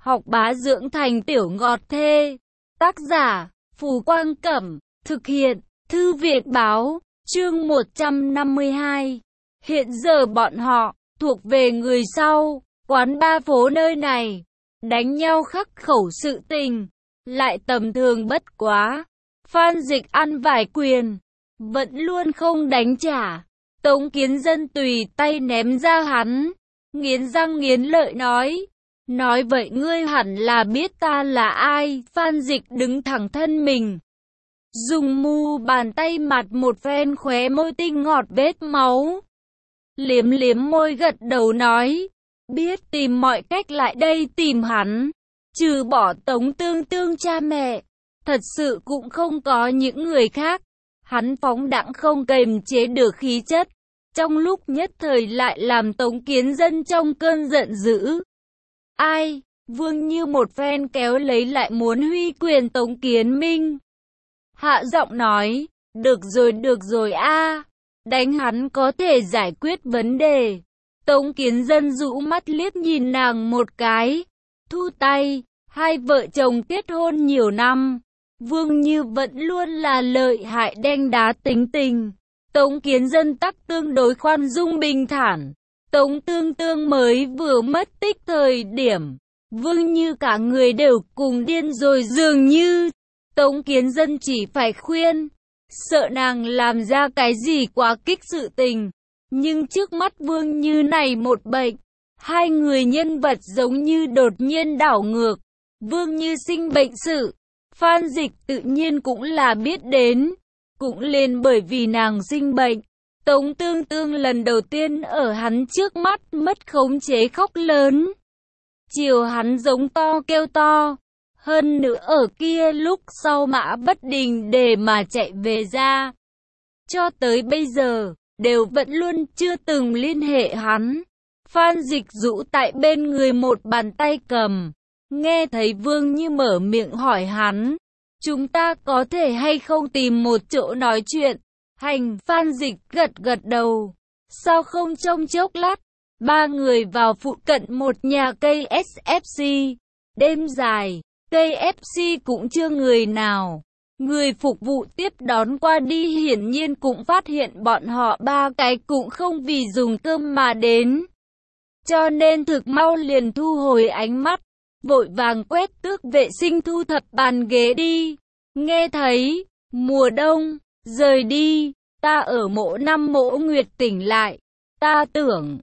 học bá dưỡng thành tiểu ngọt thê. Tác giả, Phù Quang Cẩm, thực hiện, Thư viện Báo, chương 152. Hiện giờ bọn họ, thuộc về người sau, quán ba phố nơi này, đánh nhau khắc khẩu sự tình, lại tầm thường bất quá. Phan Dịch ăn vài quyền, vẫn luôn không đánh trả. Tống Kiến Dân tùy tay ném ra hắn, nghiến răng nghiến lợi nói vậy ngươi hẳn là biết ta là ai. Phan Dịch đứng thẳng thân mình, dùng mu bàn tay mặt một phen khóe môi tinh ngọt vết máu, liếm liếm môi gật đầu nói, biết tìm mọi cách lại đây tìm hắn, trừ bỏ Tống Tương Tương cha mẹ, thật sự cũng không có những người khác. Hắn phóng đãng không kềm chế được khí chất, trong lúc nhất thời lại làm Tống Kiến Dân trong cơn giận dữ. Ai? Vương Như một phen kéo lấy lại muốn huy quyền Tống Kiến Minh, hạ giọng nói, được rồi a, đánh hắn có thể giải quyết vấn đề. Tống Kiến Dân rũ mắt liếc nhìn nàng một cái, thu tay. Hai vợ chồng kết hôn nhiều năm, Vương Như vẫn luôn là lợi hại đanh đá tính tình. Tống Kiến Dân tắc tương đối khoan dung bình thản. Tống Tương Tương mới vừa mất tích thời điểm, Vương Như cả người đều cùng điên rồi dường như. Tống Kiến Dân chỉ phải khuyên, sợ nàng làm ra cái gì quá kích sự tình. Nhưng trước mắt Vương Như này một bệnh, hai người nhân vật giống như đột nhiên đảo ngược. Vương Như sinh bệnh sự, Phan Dịch tự nhiên cũng là biết đến. Cũng lên bởi vì nàng sinh bệnh, Tống Tương Tương lần đầu tiên ở hắn trước mắt mất khống chế khóc lớn. Chiều hắn giống to kêu to. Hơn nữa ở kia lúc sau Mã Bất Đình để mà chạy về ra. Cho tới bây giờ, đều vẫn luôn chưa từng liên hệ hắn. Phan Dịch rũ tại bên người một bàn tay cầm. Nghe thấy Vương Như mở miệng hỏi hắn, chúng ta có thể hay không tìm một chỗ nói chuyện? Hành. Phan Dịch gật đầu. Sao không trong chốc lát, ba người vào phụ cận một nhà cây SFC. Đêm dài, cây FC cũng chưa người nào. Người phục vụ tiếp đón qua đi hiển nhiên cũng phát hiện bọn họ ba cái cũng không vì dùng cơm mà đến. Cho nên thực mau liền thu hồi ánh mắt, vội vàng quét tước vệ sinh thu thập bàn ghế đi. Nghe thấy, mùa đông, rời đi, ta ở mộ năm Mộ Nguyệt tỉnh lại. Ta tưởng,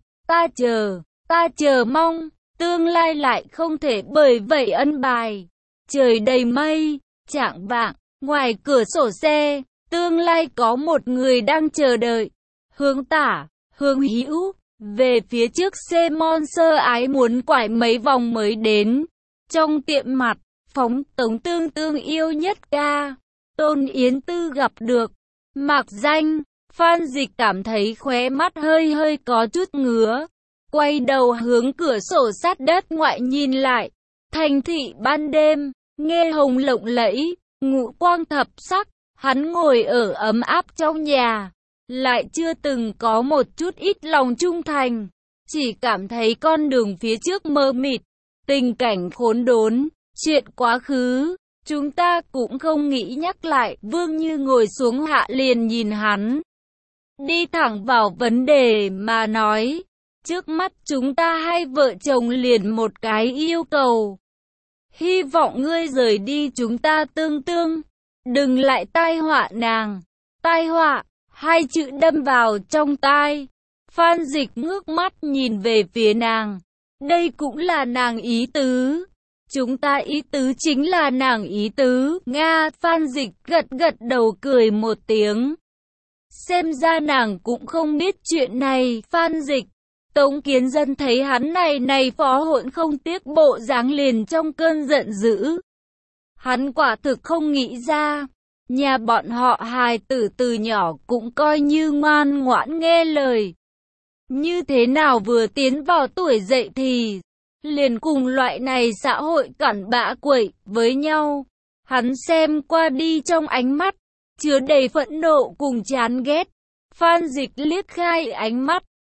ta chờ mong, tương lai lại không thể bởi vậy ân bài. Trời đầy mây, chạng vạng, ngoài cửa sổ xe, tương lai có một người đang chờ đợi. Hướng Tả, Hướng Hữu, về phía trước xe mon sơ ái muốn quải mấy vòng mới đến. Trong tiệm mặt, phóng Tống Tương Tương yêu nhất ca, Tôn Yến Tư gặp được. Mạc danh, Phan Dịch cảm thấy khóe mắt hơi có chút ngứa. Quay đầu hướng cửa sổ sát đất ngoại nhìn lại. Thành thị ban đêm, nghe hồng lộng lẫy, ngũ quang thập sắc. Hắn ngồi ở ấm áp trong nhà, lại chưa từng có một chút ít lòng trung thành. Chỉ cảm thấy con đường phía trước mơ mịt, tình cảnh khốn đốn. Chuyện quá khứ, chúng ta cũng không nghĩ nhắc lại. Vương Như ngồi xuống hạ liền nhìn hắn, đi thẳng vào vấn đề mà nói. Trước mắt chúng ta hai vợ chồng liền một cái yêu cầu. Hy vọng ngươi rời đi chúng ta Tương Tương, đừng lại tai họa nàng. Tai họa, hai chữ đâm vào trong tai. Phan Dịch ngước mắt nhìn về phía nàng. Đây cũng là nàng ý tứ. Chúng ta ý tứ chính là nàng ý tứ. Nga. Phan Dịch gật đầu cười một tiếng. Xem ra nàng cũng không biết chuyện này. Phan Dịch. Tống Kiến Dân thấy hắn này phó hỗn không tiếc bộ dáng liền trong cơn giận dữ. Hắn quả thực không nghĩ ra, nhà bọn họ hài tử từ nhỏ cũng coi như ngoan ngoãn nghe lời. Như thế nào vừa tiến vào tuổi dậy thì liền cùng loại này xã hội cặn bã quậy với nhau. Hắn xem qua đi trong ánh mắt chứa đầy phẫn nộ cùng chán ghét. Phan Dịch liếc khai ánh mắt,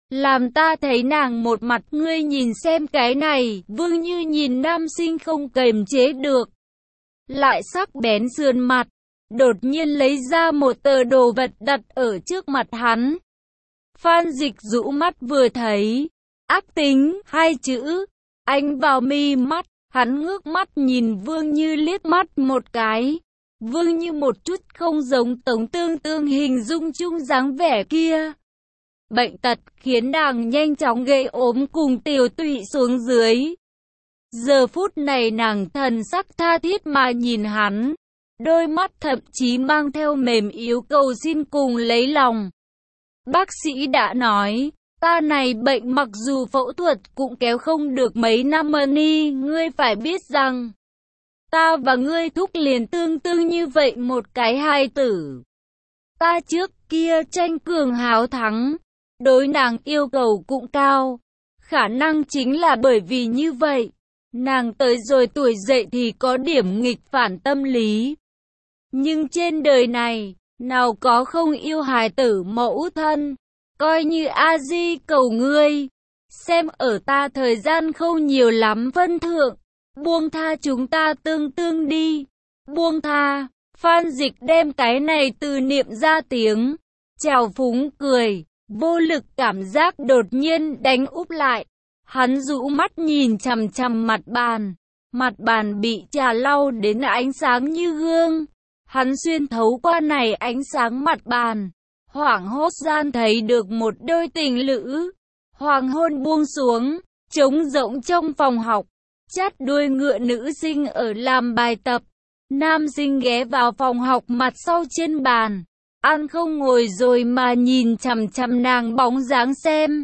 Làm ta thấy nàng một mặt, ngươi nhìn xem cái này. Vương Như nhìn nam sinh không kềm chế được, lại sắc bén sườn mặt, đột nhiên lấy ra một tờ đồ vật đặt ở trước mặt hắn. Phan Dịch rũ mắt vừa thấy, ác tính, hai chữ, ánh vào mi mắt, hắn ngước mắt nhìn Vương Như liếc mắt một cái. Vương Như một chút không giống Tống Tương Tương hình dung chung dáng vẻ kia. Bệnh tật khiến nàng nhanh chóng gây ốm cùng tiểu tụy xuống dưới. Giờ phút này nàng thần sắc tha thiết mà nhìn hắn, đôi mắt thậm chí mang theo mềm yếu cầu xin cùng lấy lòng. Bác sĩ đã nói, ta này bệnh mặc dù phẫu thuật cũng kéo không được mấy năm ni, ngươi phải biết rằng, ta và ngươi thúc liền tương tương như vậy một cái hài tử. Ta trước kia tranh cường háo thắng, đối nàng yêu cầu cũng cao, khả năng chính là bởi vì như vậy, nàng tới rồi tuổi dậy thì có điểm nghịch phản tâm lý. Nhưng trên đời này, nào có không yêu hài tử mẫu thân, coi như A-di cầu ngươi, xem ở ta thời gian không nhiều lắm phân thượng, buông tha chúng ta tương tương đi, buông tha. Phan Dịch đem cái này từ niệm ra tiếng, trào phúng cười, vô lực cảm giác đột nhiên đánh úp lại. Hắn rũ mắt nhìn chằm chằm mặt bàn bị trà lau đến ánh sáng như gương. Hắn xuyên thấu qua này ánh sáng mặt bàn, hoảng hốt gian thấy được một đôi tình lữ. Hoàng hôn buông xuống, trống rỗng trong phòng học, chát đuôi ngựa nữ sinh ở làm bài tập. Nam sinh ghé vào phòng học mặt sau trên bàn, ăn không ngồi rồi mà nhìn chằm chằm nàng bóng dáng xem.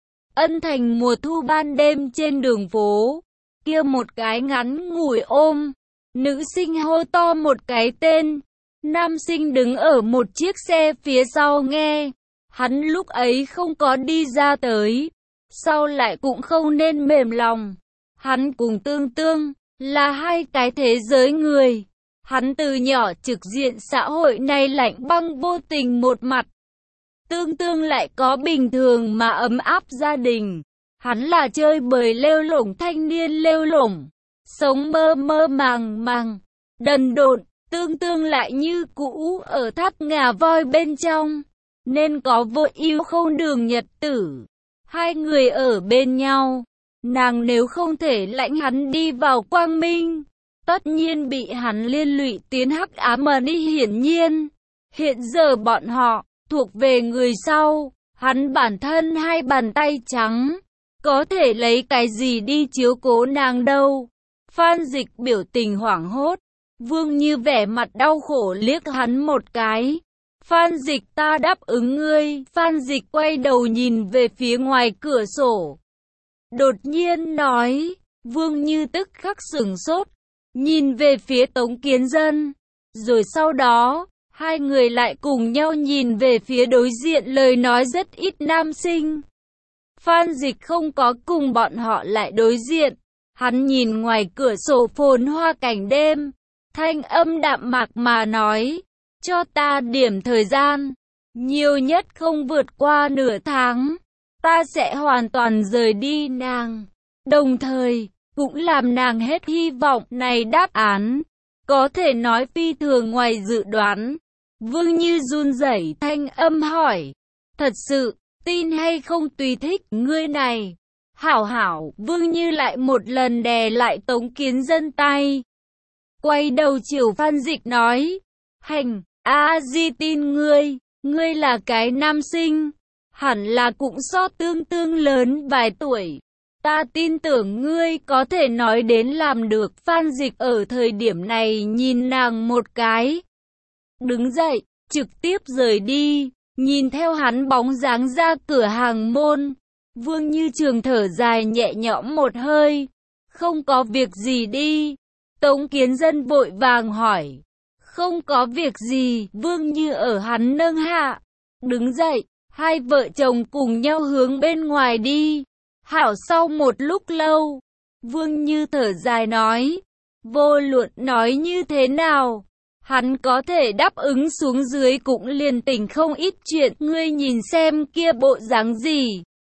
Ân Thành mùa thu ban đêm trên đường phố, kia một cái ngắn ngủi ôm, nữ sinh hô to một cái tên, nam sinh đứng ở một chiếc xe phía sau nghe, hắn lúc ấy không có đi ra tới, sau lại cũng không nên mềm lòng, hắn cùng tương tương, là hai cái thế giới người, hắn từ nhỏ trực diện xã hội này lạnh băng vô tình một mặt. Tương tương lại có bình thường mà ấm áp gia đình. Hắn là chơi bời lêu lổng thanh niên lêu lổng, sống mơ mơ màng màng, đần độn. Tương tương lại như cũ ở tháp ngà voi bên trong, nên có vô ưu không đường nhật tử. Hai người ở bên nhau, nàng nếu không thể lãnh hắn đi vào quang minh, tất nhiên bị hắn liên lụy tiến hắc ám đi. Hiển nhiên, hiện giờ bọn họ thuộc về người sau, hắn bản thân hai bàn tay trắng, có thể lấy cái gì đi chiếu cố nàng đâu. Phan Dịch biểu tình hoảng hốt, Vương Như vẻ mặt đau khổ liếc hắn một cái. Phan Dịch, ta đáp ứng ngươi. Phan Dịch quay đầu nhìn về phía ngoài cửa sổ, đột nhiên nói. Vương Như tức khắc sửng sốt, nhìn về phía Tống Kiến Dân, rồi sau đó hai người lại cùng nhau nhìn về phía đối diện lời nói rất ít nam sinh. Phan Dịch không có cùng bọn họ lại đối diện, hắn nhìn ngoài cửa sổ phồn hoa cảnh đêm, thanh âm đạm mạc mà nói, cho ta điểm thời gian, nhiều nhất không vượt qua nửa tháng, ta sẽ hoàn toàn rời đi nàng, đồng thời cũng làm nàng hết hy vọng. Này đáp án có thể nói phi thường ngoài dự đoán. Vương Như run rẩy thanh âm hỏi, thật sự, tin hay không tùy thích, ngươi này. Hảo hảo, Vương Như lại một lần đè lại Tống Kiến Dân tay. Quay đầu chiều Phan Dịch nói, hành, A-di tin ngươi, ngươi là cái nam sinh, hẳn là cũng so tương tương lớn vài tuổi. Ta tin tưởng ngươi có thể nói đến làm được. Phan Dịch ở thời điểm này nhìn nàng một cái, đứng dậy, trực tiếp rời đi, nhìn theo hắn bóng dáng ra cửa hàng môn. Vương Như Trường thở dài nhẹ nhõm một hơi, không có việc gì đi. Tống Kiến Dân vội vàng hỏi, không có việc gì. Vương Như ở hắn nâng hạ, đứng dậy, hai vợ chồng cùng nhau hướng bên ngoài đi. Hảo, sau một lúc lâu, Vương Như thở dài nói, vô luận nói như thế nào, hắn có thể đáp ứng xuống dưới cũng liền tỉnh không ít chuyện. Ngươi nhìn xem kia bộ dáng gì,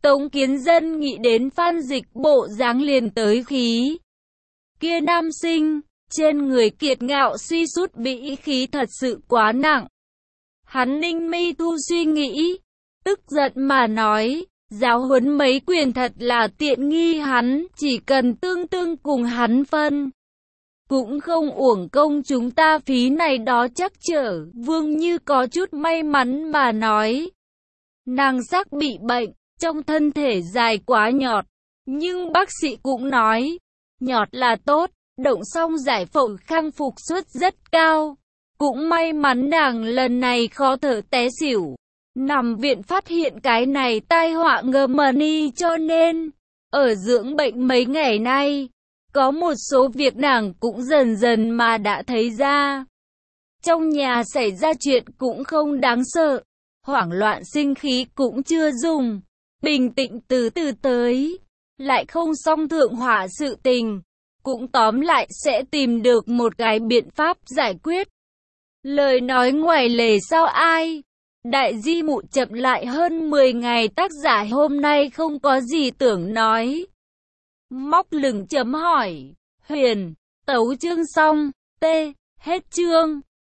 Tống Kiến Dân nghĩ đến Phan Dịch bộ dáng liền tới khí. Kia nam sinh, trên người kiệt ngạo suy sút bĩ khí thật sự quá nặng. Hắn ninh mi thu suy nghĩ, tức giận mà nói, giáo huấn mấy quyền thật là tiện nghi hắn, chỉ cần tương tương cùng hắn phân. Cũng không uổng công chúng ta phí này đó chắc trở. Vương Như có chút may mắn mà nói. Nàng sắc bị bệnh, trong thân thể dài quá nhọt. Nhưng bác sĩ cũng nói, nhọt là tốt, động xong giải phẫu khang phục suất rất cao. Cũng may mắn nàng lần này khó thở té xỉu. Nằm viện phát hiện cái này tai họa ngờ mani cho nên, ở dưỡng bệnh mấy ngày nay, có một số việc nàng cũng dần dần mà đã thấy ra. Trong nhà xảy ra chuyện cũng không đáng sợ, hoảng loạn sinh khí cũng chưa dùng, bình tĩnh từ từ tới, lại không song thượng hỏa sự tình, cũng tóm lại sẽ tìm được một cái biện pháp giải quyết. Lời nói ngoài lề sao ai? Đại di mụ chậm lại hơn 10 ngày tác giả hôm nay không có gì tưởng nói. Móc lửng chấm hỏi, Huyền, tấu chương xong, hết chương.